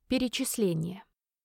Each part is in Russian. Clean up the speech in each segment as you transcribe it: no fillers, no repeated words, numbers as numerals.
Перечисление.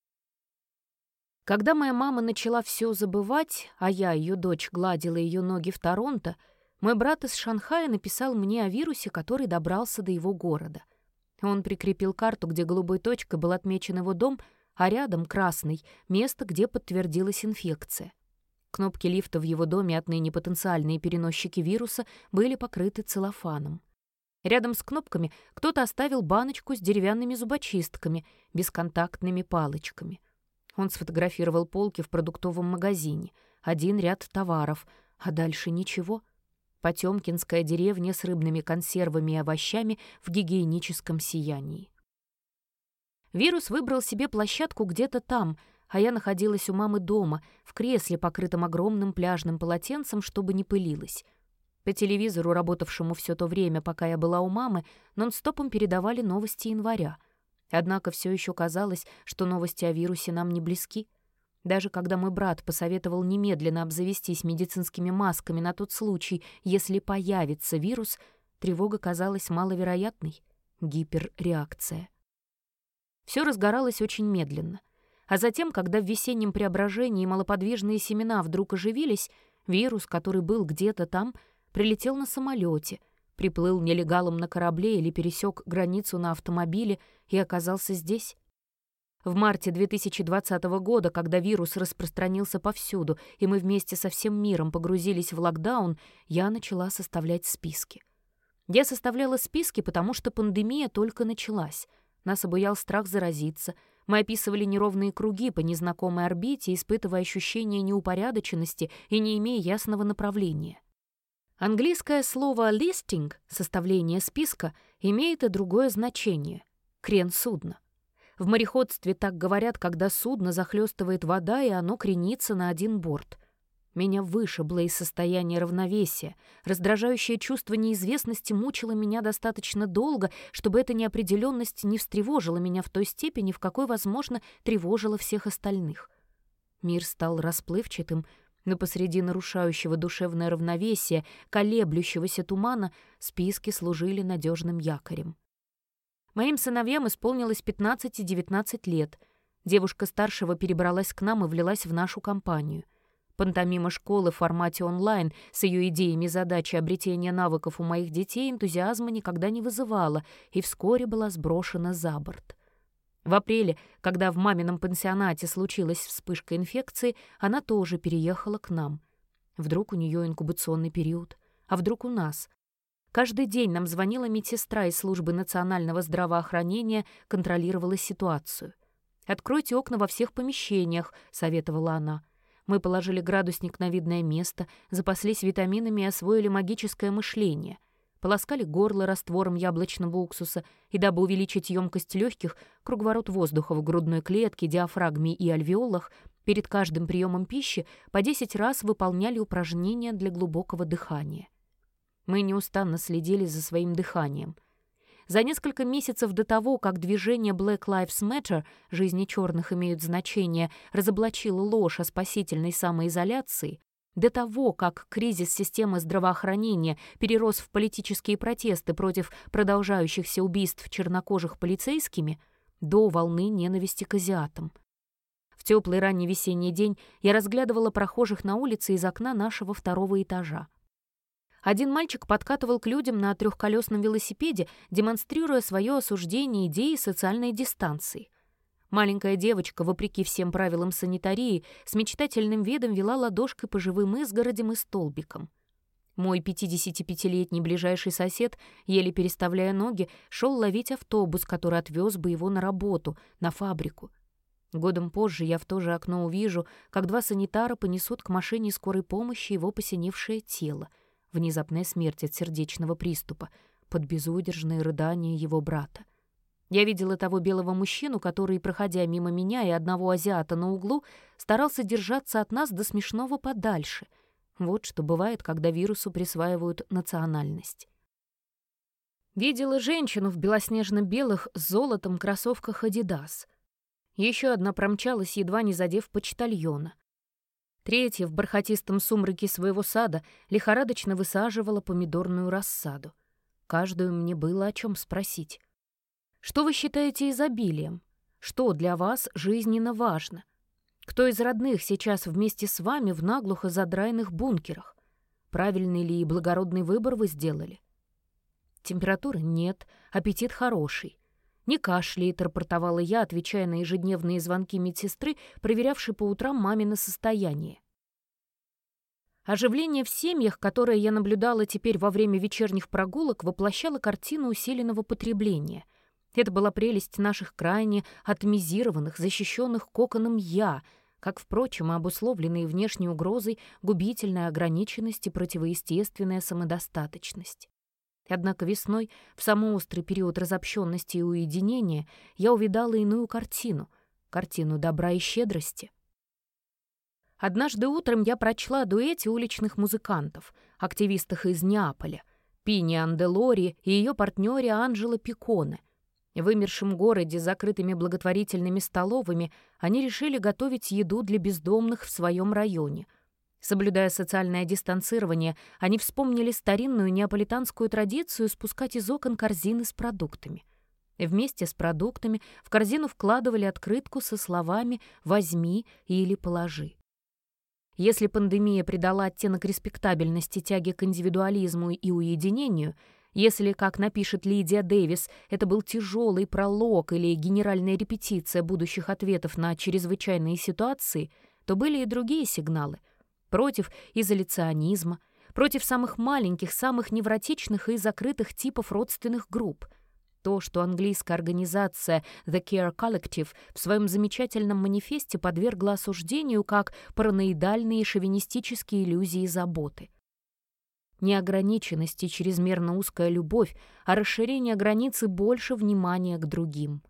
Когда моя мама начала все забывать, а я, ее дочь, гладила ее ноги в Торонто, мой брат из Шанхая написал мне о вирусе, который добрался до его города. Он прикрепил карту, где голубой точкой был отмечен его дом, а рядом красный — место, где подтвердилась инфекция. Кнопки лифта в его доме, отныне потенциальные переносчики вируса, были покрыты целлофаном. Рядом с кнопками кто-то оставил баночку с деревянными зубочистками, бесконтактными палочками. Он сфотографировал полки в продуктовом магазине, один ряд товаров, а дальше ничего. Потёмкинская деревня с рыбными консервами и овощами в гигиеническом сиянии. Вирус выбрал себе площадку где-то там, а я находилась у мамы дома, в кресле, покрытом огромным пляжным полотенцем, чтобы не пылилось. По телевизору, работавшему все то время, пока я была у мамы, нон-стопом передавали новости января. Однако все еще казалось, что новости о вирусе нам не близки. Даже когда мой брат посоветовал немедленно обзавестись медицинскими масками на тот случай, если появится вирус, тревога казалась маловероятной. Гиперреакция. Все разгоралось очень медленно. А затем, когда в весеннем преображении малоподвижные семена вдруг оживились, вирус, который был где-то там, прилетел на самолете, приплыл нелегалом на корабле или пересек границу на автомобиле и оказался здесь. В марте 2020 года, когда вирус распространился повсюду, и мы вместе со всем миром погрузились в локдаун, я начала составлять списки. Я составляла списки, потому что пандемия только началась. Нас обуял страх заразиться. Мы описывали неровные круги по незнакомой орбите, испытывая ощущение неупорядоченности и не имея ясного направления. Английское слово «listing» — составление списка — имеет и другое значение — крен судна. В мореходстве так говорят, когда судно захлестывает вода, и оно кренится на один борт. Меня вышибло из состояния равновесия. Раздражающее чувство неизвестности мучило меня достаточно долго, чтобы эта неопределенность не встревожила меня в той степени, в какой, возможно, тревожила всех остальных. Мир стал расплывчатым, но посреди нарушающего душевное равновесие, колеблющегося тумана, списки служили надежным якорем. Моим сыновьям исполнилось 15 и 19 лет. Девушка старшего перебралась к нам и влилась в нашу компанию. Пантомима школы в формате онлайн с ее идеями и задачей обретения навыков у моих детей энтузиазма никогда не вызывала и вскоре была сброшена за борт. В апреле, когда в мамином пансионате случилась вспышка инфекции, она тоже переехала к нам. Вдруг у нее инкубационный период, а вдруг у нас. Каждый день нам звонила медсестра из службы национального здравоохранения, контролировала ситуацию. «Откройте окна во всех помещениях», — советовала она. Мы положили градусник на видное место, запаслись витаминами и освоили магическое мышление. Полоскали горло раствором яблочного уксуса и, дабы увеличить емкость легких, круговорот воздуха в грудной клетке, диафрагме и альвеолах, перед каждым приемом пищи по 10 раз выполняли упражнения для глубокого дыхания. Мы неустанно следили за своим дыханием. За несколько месяцев до того, как движение Black Lives Matter, жизни черных имеют значение, разоблачило ложь о спасительной самоизоляции, до того, как кризис системы здравоохранения перерос в политические протесты против продолжающихся убийств чернокожих полицейскими, до волны ненависти к азиатам. В теплый ранний весенний день я разглядывала прохожих на улице из окна нашего 2-го этажа. Один мальчик подкатывал к людям на трехколесном велосипеде, демонстрируя свое осуждение идеи социальной дистанции. Маленькая девочка, вопреки всем правилам санитарии, с мечтательным видом вела ладошкой по живым изгородям и столбикам. Мой 55-летний ближайший сосед, еле переставляя ноги, шел ловить автобус, который отвез бы его на работу, на фабрику. Годом позже я в то же окно увижу, как 2 санитара понесут к машине скорой помощи его посиневшее тело, внезапная смерть от сердечного приступа, под безудержные рыдания его брата. Я видела того белого мужчину, который, проходя мимо меня и одного азиата на углу, старался держаться от нас до смешного подальше. Вот что бывает, когда вирусу присваивают национальность. Видела женщину в белоснежно-белых с золотом кроссовках «Адидас». Еще одна промчалась, едва не задев почтальона. Третья в бархатистом сумраке своего сада лихорадочно высаживала помидорную рассаду. Каждую мне было о чем спросить. Что вы считаете изобилием? Что для вас жизненно важно? Кто из родных сейчас вместе с вами в наглухо задраенных бункерах? Правильный ли и благородный выбор вы сделали? Температуры нет, аппетит хороший. «Не кашляет», — рапортовала я, отвечая на ежедневные звонки медсестры, проверявшей по утрам мамино состояние. Оживление в семьях, которое я наблюдала теперь во время вечерних прогулок, воплощало картину усиленного потребления. Это была прелесть наших крайне атомизированных, защищенных коконом «я», как, впрочем, и обусловленные внешней угрозой губительная ограниченность и противоестественная самодостаточность. Однако весной, в самый острый период разобщенности и уединения, я увидала иную картину — картину добра и щедрости. Однажды утром я прочла о дуэте уличных музыкантов, активистах из Неаполя, Пини Анделори и ее партнере Анджело Пиконе. В вымершем городе с закрытыми благотворительными столовыми они решили готовить еду для бездомных в своем районе. Соблюдая социальное дистанцирование, они вспомнили старинную неаполитанскую традицию спускать из окон корзины с продуктами. Вместе с продуктами в корзину вкладывали открытку со словами «возьми» или «положи». Если пандемия придала оттенок респектабельности тяги к индивидуализму и уединению, если, как напишет Лидия Дэвис, это был тяжелый пролог или генеральная репетиция будущих ответов на чрезвычайные ситуации, то были и другие сигналы — против изоляционизма, против самых маленьких, самых невротичных и закрытых типов родственных групп. То, что английская организация The Care Collective в своем замечательном манифесте подвергла осуждению как параноидальные шовинистические иллюзии заботы. Неограниченность и чрезмерно узкая любовь, а расширение границы больше внимания к другим.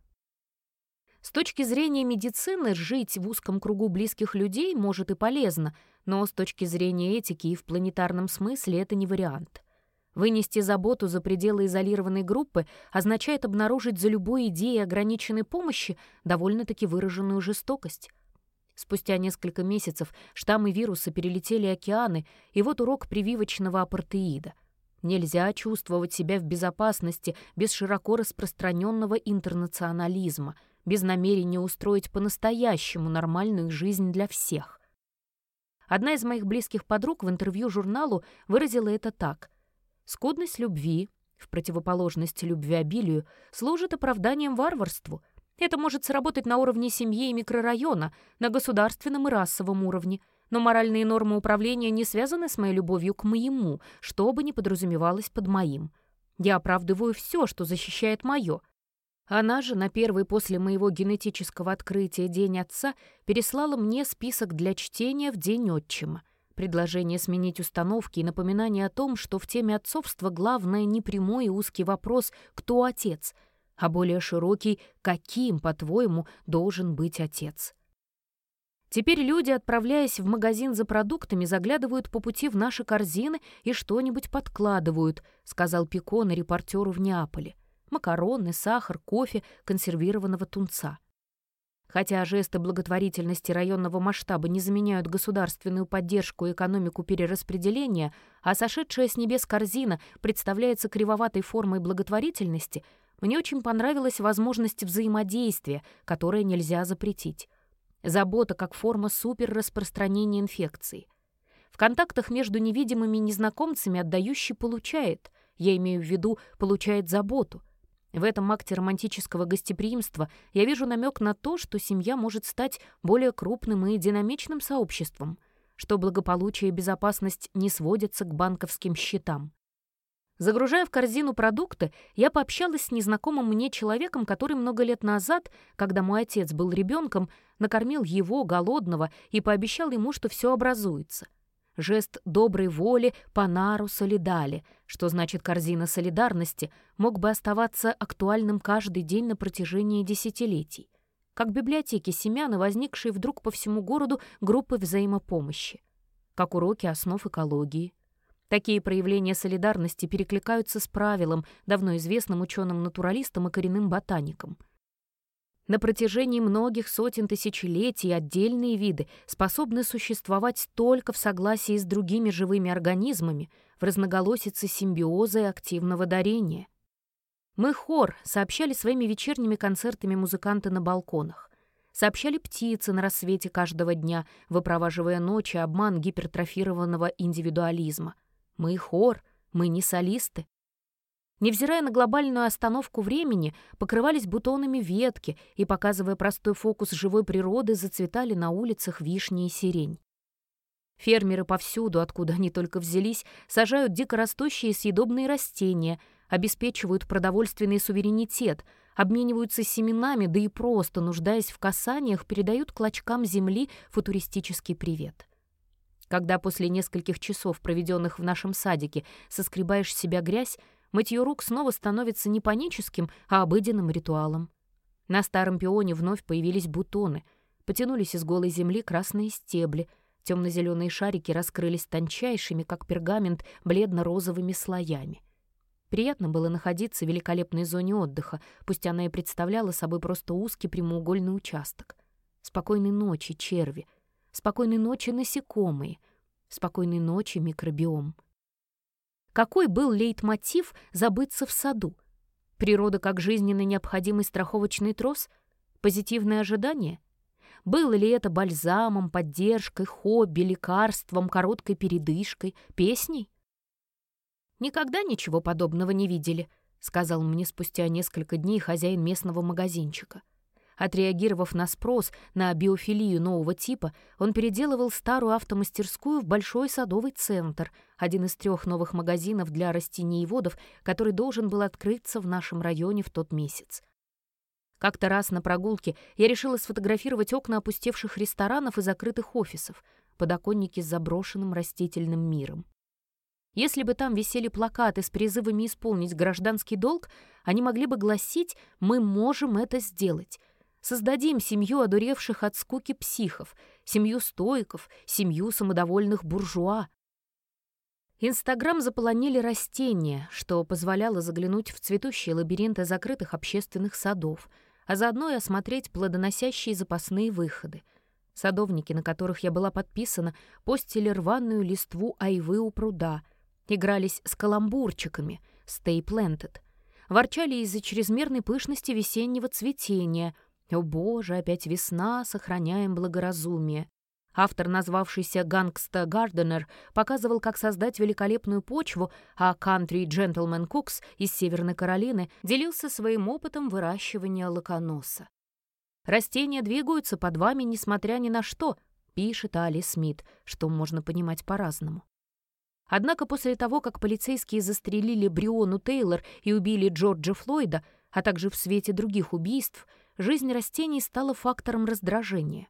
С точки зрения медицины жить в узком кругу близких людей может и полезно, но с точки зрения этики и в планетарном смысле это не вариант. Вынести заботу за пределы изолированной группы означает обнаружить за любой идеей ограниченной помощи довольно-таки выраженную жестокость. Спустя несколько месяцев штаммы вируса перелетели океаны, и вот урок прививочного апартеида. Нельзя чувствовать себя в безопасности без широко распространенного интернационализма, без намерения устроить по-настоящему нормальную жизнь для всех. Одна из моих близких подруг в интервью журналу выразила это так: «Скудность любви, в противоположность любвеобилию, служит оправданием варварству. Это может сработать на уровне семьи и микрорайона, на государственном и расовом уровне, но моральные нормы управления не связаны с моей любовью к моему, что бы ни подразумевалось под моим. Я оправдываю все, что защищает мое». Она же на первый после моего генетического открытия День отца переслала мне список для чтения в День отчима. Предложение сменить установки и напоминание о том, что в теме отцовства главное не прямой и узкий вопрос «кто отец?», а более широкий «каким, по-твоему, должен быть отец?». Теперь люди, отправляясь в магазин за продуктами, заглядывают по пути в наши корзины и что-нибудь подкладывают, сказал Пиконе репортеру в Неаполе. Макароны, сахар, кофе, консервированного тунца. Хотя жесты благотворительности районного масштаба не заменяют государственную поддержку и экономику перераспределения, а сошедшая с небес корзина представляется кривоватой формой благотворительности, мне очень понравилась возможность взаимодействия, которое нельзя запретить. Забота как форма суперраспространения инфекции. В контактах между невидимыми незнакомцами отдающий получает, я имею в виду, получает заботу. В этом акте романтического гостеприимства я вижу намек на то, что семья может стать более крупным и динамичным сообществом, что благополучие и безопасность не сводятся к банковским счетам. Загружая в корзину продукты, я пообщалась с незнакомым мне человеком, который много лет назад, когда мой отец был ребенком, накормил его, голодного, и пообещал ему, что все образуется. Жест доброй воли «панару солидали», что значит корзина солидарности, мог бы оставаться актуальным каждый день на протяжении десятилетий. Как библиотеки семян и возникшие вдруг по всему городу группы взаимопомощи. Как уроки основ экологии. Такие проявления солидарности перекликаются с правилом, давно известным ученым-натуралистам и коренным ботаникам. На протяжении многих сотен тысячелетий отдельные виды способны существовать только в согласии с другими живыми организмами, в разноголосице симбиоза и активного дарения. Мы хор, сообщали своими вечерними концертами музыканты на балконах. Сообщали птицы на рассвете каждого дня, выпроваживая ночи обман гипертрофированного индивидуализма. Мы хор, мы не солисты. Невзирая на глобальную остановку времени, покрывались бутонами ветки и, показывая простой фокус живой природы, зацветали на улицах вишни и сирень. Фермеры повсюду, откуда они только взялись, сажают дикорастущие съедобные растения, обеспечивают продовольственный суверенитет, обмениваются семенами, да и просто, нуждаясь в касаниях, передают клочкам земли футуристический привет. Когда после нескольких часов, проведенных в нашем садике, соскребаешь с себя грязь, мытье рук снова становится не паническим, а обыденным ритуалом. На старом пионе вновь появились бутоны, потянулись из голой земли красные стебли, темно-зеленые шарики раскрылись тончайшими, как пергамент, бледно-розовыми слоями. Приятно было находиться в великолепной зоне отдыха, пусть она и представляла собой просто узкий прямоугольный участок. Спокойной ночи, черви. Спокойной ночи, насекомые. Спокойной ночи, микробиом. Какой был лейтмотив забыться в саду? Природа как жизненно необходимый страховочный трос? Позитивное ожидание? Было ли это бальзамом, поддержкой, хобби, лекарством, короткой передышкой, песней? «Никогда ничего подобного не видели», — сказал мне спустя несколько дней хозяин местного магазинчика. Отреагировав на спрос на биофилию нового типа, он переделывал старую автомастерскую в большой садовый центр, один из 3 новых магазинов для растениеводов, который должен был открыться в нашем районе в тот месяц. Как-то раз на прогулке я решила сфотографировать окна опустевших ресторанов и закрытых офисов, подоконники с заброшенным растительным миром. Если бы там висели плакаты с призывами исполнить гражданский долг, они могли бы гласить «Мы можем это сделать». Создадим семью одуревших от скуки психов, семью стоиков, семью самодовольных буржуа. Инстаграм заполонили растения, что позволяло заглянуть в цветущие лабиринты закрытых общественных садов, а заодно и осмотреть плодоносящие запасные выходы. Садовники, на которых я была подписана, постили рваную листву айвы у пруда, игрались с каламбурчиками, stay planted, ворчали из-за чрезмерной пышности весеннего цветения. «О боже, опять весна, сохраняем благоразумие». Автор, назвавшийся «Гангста Гарденер», показывал, как создать великолепную почву, а Country Gentleman Cooks из Северной Каролины делился своим опытом выращивания лаконоса. «Растения двигаются под вами, несмотря ни на что», — пишет Али Смит, что можно понимать по-разному. Однако после того, как полицейские застрелили Бриону Тейлор и убили Джорджа Флойда, а также в свете других убийств, жизнь растений стала фактором раздражения.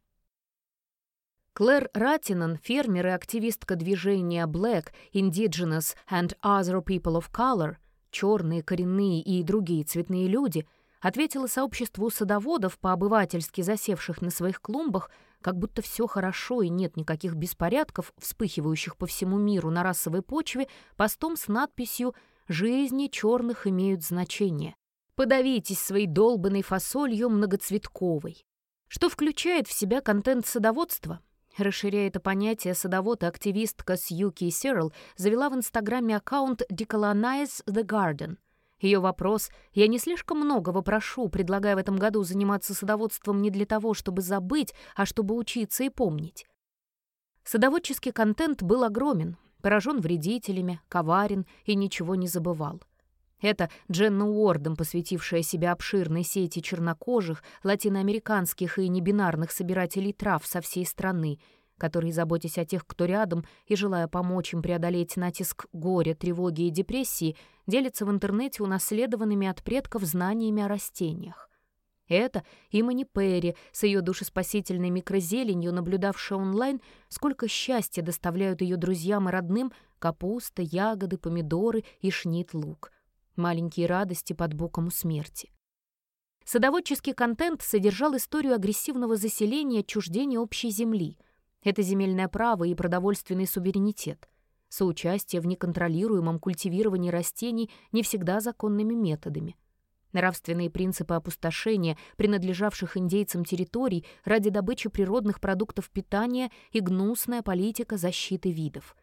Клэр Ратинан, фермер и активистка движения Black, Indigenous and Other People of Color, черные, коренные и другие цветные люди, ответила сообществу садоводов, по-обывательски засевших на своих клумбах, как будто все хорошо и нет никаких беспорядков, вспыхивающих по всему миру на расовой почве, постом с надписью «Жизни черных имеют значение. Подавитесь своей долбанной фасолью многоцветковой». Что включает в себя контент садоводства? Расширяя это понятие, садовод и активистка Сьюки Сирл завела в Инстаграме аккаунт «Decolonize the Garden». Ее вопрос «Я не слишком многого прошу, предлагая в этом году заниматься садоводством не для того, чтобы забыть, а чтобы учиться и помнить». Садоводческий контент был огромен, поражен вредителями, коварен и ничего не забывал. Это Дженна Уордом, посвятившая себя обширной сети чернокожих, латиноамериканских и небинарных собирателей трав со всей страны, которые, заботясь о тех, кто рядом, и желая помочь им преодолеть натиск горя, тревоги и депрессии, делятся в интернете унаследованными от предков знаниями о растениях. Это Имани Перри с ее душеспасительной микрозеленью, наблюдавшая онлайн, сколько счастья доставляют ее друзьям и родным капуста, ягоды, помидоры и шнит-лук. Маленькие радости под боком у смерти. Садоводческий контент содержал историю агрессивного заселения, отчуждения общей земли. Это земельное право и продовольственный суверенитет. Соучастие в неконтролируемом культивировании растений не всегда законными методами. Нравственные принципы опустошения принадлежавших индейцам территорий ради добычи природных продуктов питания и гнусная политика защиты видов.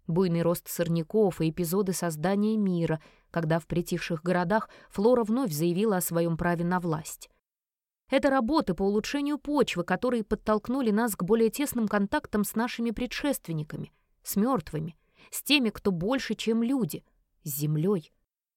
Буйный рост сорняков и эпизоды создания мира, когда в притихших городах флора вновь заявила о своем праве на власть. Это работы по улучшению почвы, которые подтолкнули нас к более тесным контактам с нашими предшественниками, с мертвыми, с теми, кто больше, чем люди, с землей.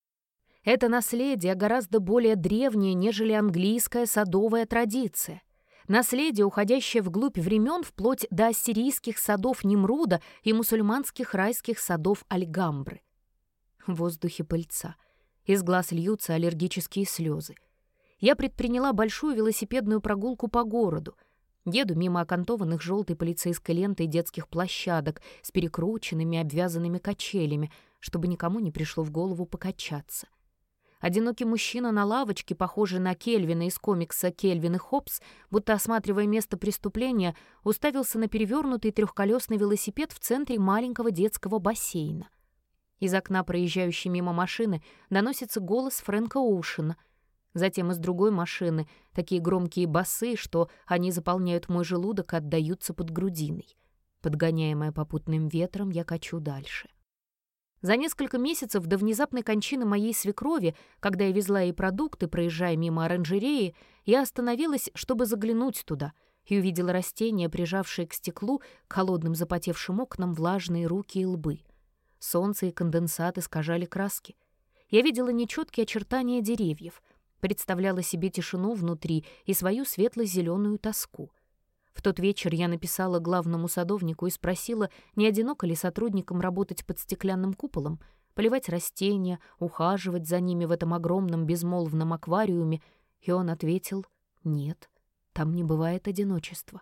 Это наследие гораздо более древнее, нежели английская садовая традиция. Наследие, уходящее вглубь времен, вплоть до ассирийских садов Нимруда и мусульманских райских садов Альгамбры. В воздухе пыльца. Из глаз льются аллергические слезы. Я предприняла большую велосипедную прогулку по городу. Еду мимо окантованных желтой полицейской лентой детских площадок с перекрученными обвязанными качелями, чтобы никому не пришло в голову покачаться. Одинокий мужчина на лавочке, похожий на Кельвина из комикса «Кельвин и Хоббс», будто осматривая место преступления, уставился на перевернутый трехколесный велосипед в центре маленького детского бассейна. Из окна проезжающей мимо машины доносится голос Фрэнка Оушена. Затем из другой машины такие громкие басы, что они заполняют мой желудок и отдаются под грудиной. Подгоняемая попутным ветром, я качу дальше. За несколько месяцев до внезапной кончины моей свекрови, когда я везла ей продукты, проезжая мимо оранжереи, я остановилась, чтобы заглянуть туда, и увидела растения, прижавшие к стеклу, к холодным запотевшим окнам, влажные руки и лбы. Солнце и конденсат искажали краски. Я видела нечеткие очертания деревьев, представляла себе тишину внутри и свою светло-зеленую тоску. В тот вечер я написала главному садовнику и спросила, не одиноко ли сотрудникам работать под стеклянным куполом, поливать растения, ухаживать за ними в этом огромном безмолвном аквариуме, и он ответил: «Нет, там не бывает одиночества».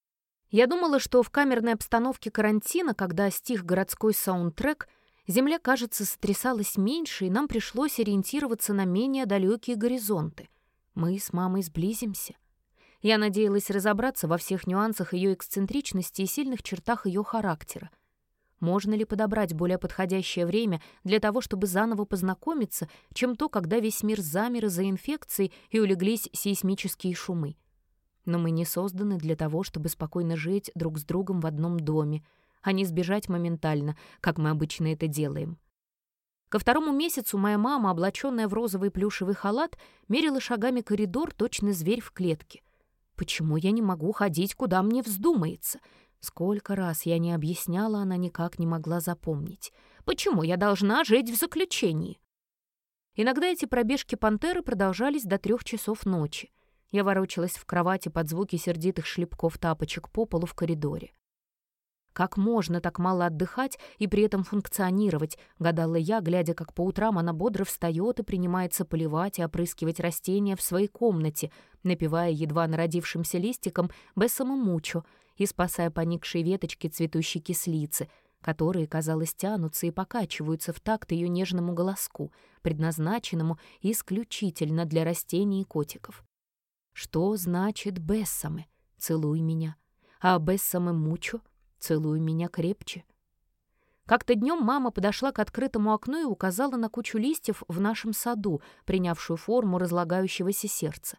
Я думала, что в камерной обстановке карантина, когда стих городской саундтрек, земля, кажется, сотрясалась меньше, и нам пришлось ориентироваться на менее далекие горизонты. Мы с мамой сблизимся. Я надеялась разобраться во всех нюансах ее эксцентричности и сильных чертах ее характера. Можно ли подобрать более подходящее время для того, чтобы заново познакомиться, чем то, когда весь мир замер из-за инфекции и улеглись сейсмические шумы? Но мы не созданы для того, чтобы спокойно жить друг с другом в одном доме, а не сбежать моментально, как мы обычно это делаем. Ко 2-му месяцу моя мама, облаченная в розовый плюшевый халат, мерила шагами коридор, точно зверь в клетке. Почему я не могу ходить, куда мне вздумается? Сколько раз я не объясняла, она никак не могла запомнить. Почему я должна жить в заключении? Иногда эти пробежки пантеры продолжались до 3 часов ночи. Я ворочалась в кровати под звуки сердитых шлепков тапочек по полу в коридоре. Как можно так мало отдыхать и при этом функционировать, гадала я, глядя, как по утрам она бодро встает и принимается поливать и опрыскивать растения в своей комнате, напевая едва народившимся листиком «Бессамо мучо» и спасая поникшие веточки цветущей кислицы, которые, казалось, тянутся и покачиваются в такт ее нежному голоску, предназначенному исключительно для растений и котиков. Что значит «бессаме» — «целуй меня», а «бессаме мучо» — «целуй меня крепче». Как-то днем мама подошла к открытому окну и указала на кучу листьев в нашем саду, принявшую форму разлагающегося сердца.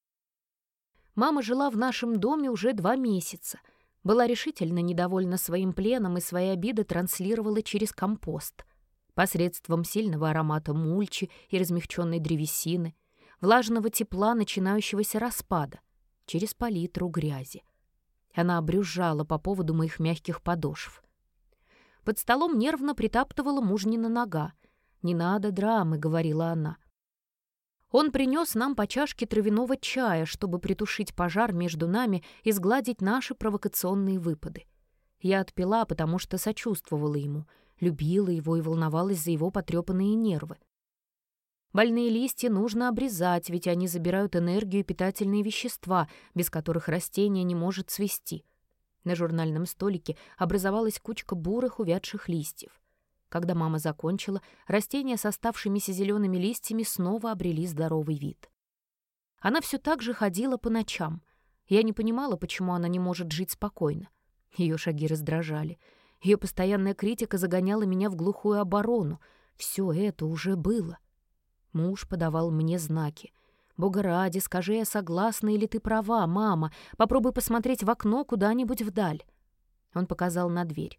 Мама жила в нашем доме уже 2 месяца, была решительно недовольна своим пленом и свои обиды транслировала через компост, посредством сильного аромата мульчи и размягченной древесины, влажного тепла начинающегося распада, через палитру грязи. Она брюзжала по поводу моих мягких подошв. Под столом нервно притаптывала мужнина нога. «Не надо драмы», — говорила она. Он принес нам по чашке травяного чая, чтобы притушить пожар между нами и сгладить наши провокационные выпады. Я отпила, потому что сочувствовала ему, любила его и волновалась за его потрепанные нервы. Больные листья нужно обрезать, ведь они забирают энергию и питательные вещества, без которых растение не может цвести. На журнальном столике образовалась кучка бурых увядших листьев. Когда мама закончила, растения с оставшимися зелеными листьями снова обрели здоровый вид. Она все так же ходила по ночам. Я не понимала, почему она не может жить спокойно. Ее шаги раздражали. Ее постоянная критика загоняла меня в глухую оборону. Все это уже было. Муж подавал мне знаки. «Бога ради, скажи, я согласна или ты права, мама. Попробуй посмотреть в окно куда-нибудь вдаль». Он показал на дверь.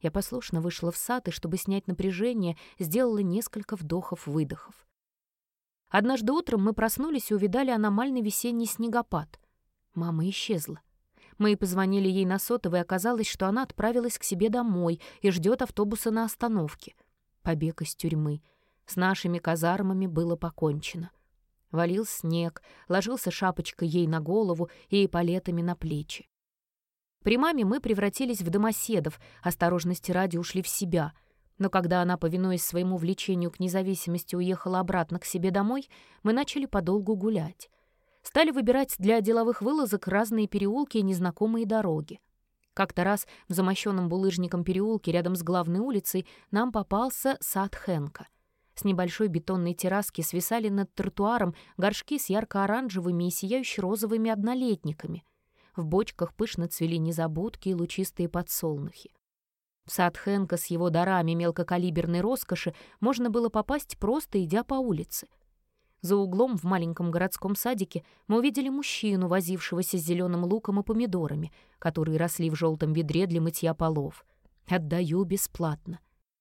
Я послушно вышла в сад и, чтобы снять напряжение, сделала несколько вдохов-выдохов. Однажды утром мы проснулись и увидали аномальный весенний снегопад. Мама исчезла. Мы позвонили ей на сотовый, и оказалось, что она отправилась к себе домой и ждет автобуса на остановке. Побег из тюрьмы. С нашими казармами было покончено. Валил снег, ложился шапочкой ей на голову и эполетами на плечи. При маме мы превратились в домоседов, осторожности ради ушли в себя. Но когда она, повинуясь своему влечению к независимости, уехала обратно к себе домой, мы начали подолгу гулять. Стали выбирать для деловых вылазок разные переулки и незнакомые дороги. Как-то раз в замощенном булыжником переулке рядом с главной улицей нам попался сад Хэнка. С небольшой бетонной терраски свисали над тротуаром горшки с ярко-оранжевыми и сияюще-розовыми однолетниками. В бочках пышно цвели незабудки и лучистые подсолнухи. В сад Хэнка с его дарами мелкокалиберной роскоши можно было попасть, просто идя по улице. За углом в маленьком городском садике мы увидели мужчину, возившегося с зеленым луком и помидорами, которые росли в желтом ведре для мытья полов. «Отдаю бесплатно».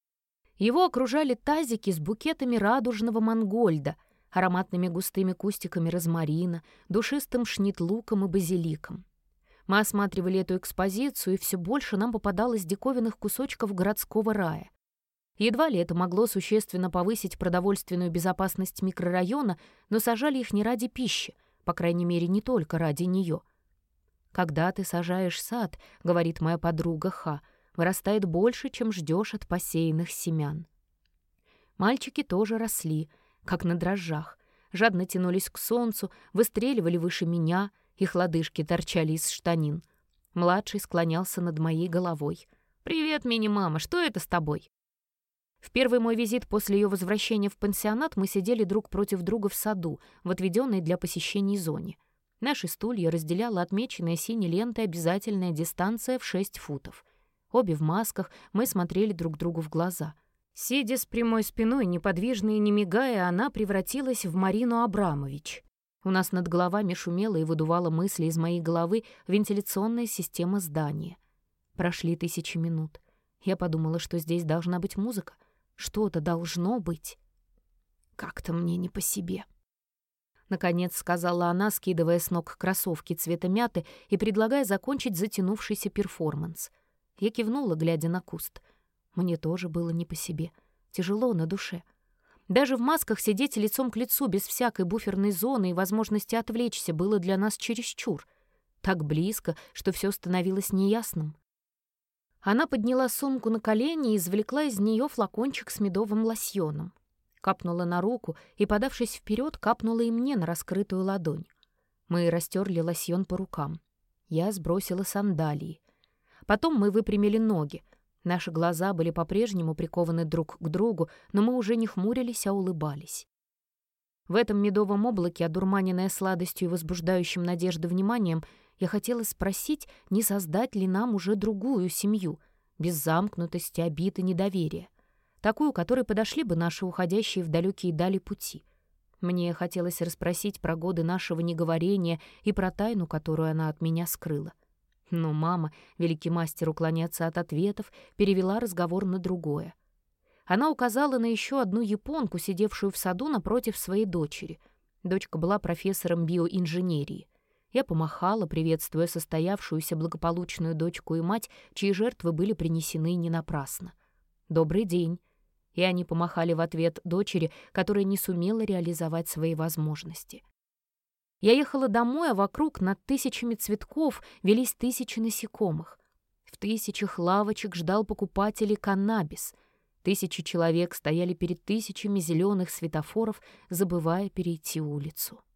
Его окружали тазики с букетами радужного мангольда, ароматными густыми кустиками розмарина, душистым шнит-луком и базиликом. Мы осматривали эту экспозицию, и все больше нам попадалось диковинных кусочков городского рая. Едва ли это могло существенно повысить продовольственную безопасность микрорайона, но сажали их не ради пищи, по крайней мере, не только ради нее. «Когда ты сажаешь сад, — говорит моя подруга Ха, — вырастает больше, чем ждешь от посеянных семян». Мальчики тоже росли, как на дрожжах, жадно тянулись к солнцу, выстреливали выше меня, их лодыжки торчали из штанин. Младший склонялся над моей головой. «Привет, мини-мама, что это с тобой?» В первый мой визит после ее возвращения в пансионат мы сидели друг против друга в саду, в отведенной для посещений зоне. Наши стулья разделяла отмеченная синей лентой обязательная дистанция в 6 футов. Обе в масках, мы смотрели друг другу в глаза. Сидя с прямой спиной, неподвижно и не мигая, она превратилась в Марину Абрамович. У нас над головами шумела и выдувала мысли из моей головы вентиляционная система здания. Прошли 1000 минут. Я подумала, что здесь должна быть музыка. Что-то должно быть. Как-то мне не по себе. Наконец сказала она, скидывая с ног кроссовки цвета мяты и предлагая закончить затянувшийся перформанс. Я кивнула, глядя на куст. Мне тоже было не по себе. Тяжело на душе. Даже в масках сидеть лицом к лицу без всякой буферной зоны и возможности отвлечься было для нас чересчур. Так близко, что все становилось неясным. Она подняла сумку на колени и извлекла из нее флакончик с медовым лосьоном. Капнула на руку и, подавшись вперед, капнула и мне на раскрытую ладонь. Мы растерли лосьон по рукам. Я сбросила сандалии. Потом мы выпрямили ноги. Наши глаза были по-прежнему прикованы друг к другу, но мы уже не хмурились, а улыбались. В этом медовом облаке, одурманенная сладостью и возбуждающим надежды вниманием, я хотела спросить, не создать ли нам уже другую семью, без замкнутости, обид и недоверия, такую, которой подошли бы наши уходящие в далекие дали пути. Мне хотелось расспросить про годы нашего неговорения и про тайну, которую она от меня скрыла. Но мама, великий мастер уклоняться от ответов, перевела разговор на другое. Она указала на еще одну японку, сидевшую в саду напротив своей дочери. Дочка была профессором биоинженерии. Я помахала, приветствуя состоявшуюся благополучную дочку и мать, чьи жертвы были принесены не напрасно. «Добрый день». И они помахали в ответ дочери, которая не сумела реализовать свои возможности. Я ехала домой, а вокруг над тысячами цветков велись тысячи насекомых. В тысячах лавочек ждал покупателей каннабис. Тысячи человек стояли перед тысячами зеленых светофоров, забывая перейти улицу.